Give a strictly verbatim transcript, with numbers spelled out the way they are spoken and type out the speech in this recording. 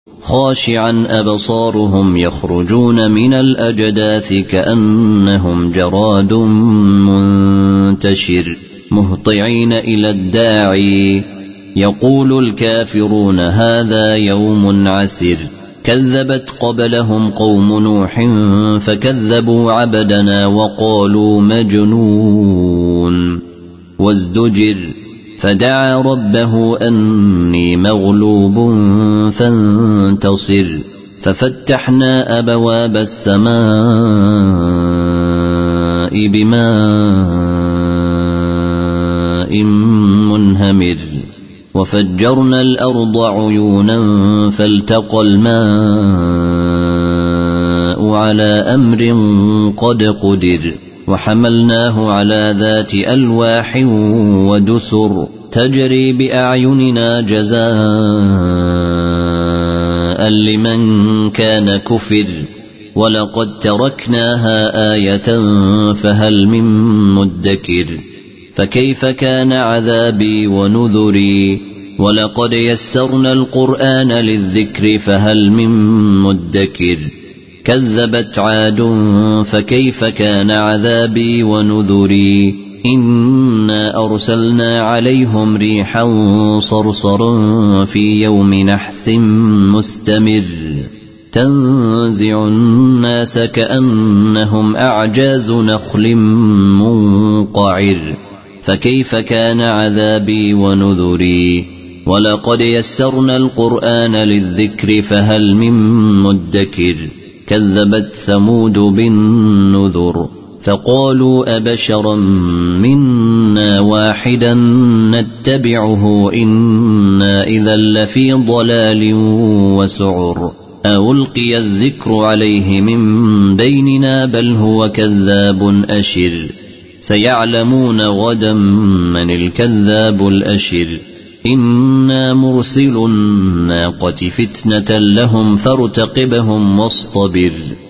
خاشعا أبصارهم يخرجون من الأجداث كأنهم جراد منتشر مهطعين إلى الداعي يقول الكافرون هذا يوم عسر كذبت قبلهم قوم نوح فكذبوا عبدنا وقالوا مجنون وازدجر فدعا ربه أني مغلوب فانتصر ففتحنا أبواب السماء بماء منهمر وفجرنا الأرض عيونا فالتقى الماء على أمر قد قدر وحملناه على ذات ألواح ودسر تجري بأعيننا جزاء لمن كان كفر ولقد تركناها آية فهل من مدكر فكيف كان عذابي ونذري ولقد يسرنا القرآن للذكر فهل من مدكر كذبت عاد فكيف كان عذابي ونذري إنا أرسلنا عليهم ريحا صرصرا في يوم نحس مستمر تنزع الناس كأنهم أعجاز نخل منقعر فكيف كان عذابي ونذري ولقد يسرنا القرآن للذكر فهل من مدكر كذبت ثمود بالنذر فقالوا أبشرا منا واحدا نتبعه إنا إذا لفي ضلال وسعر ألقي الذكر عليه من بيننا بل هو كذاب أشر سيعلمون غدا من الكذاب الأشر إنا مرسل الناقة فتنة لهم فارتقبهم واصطبر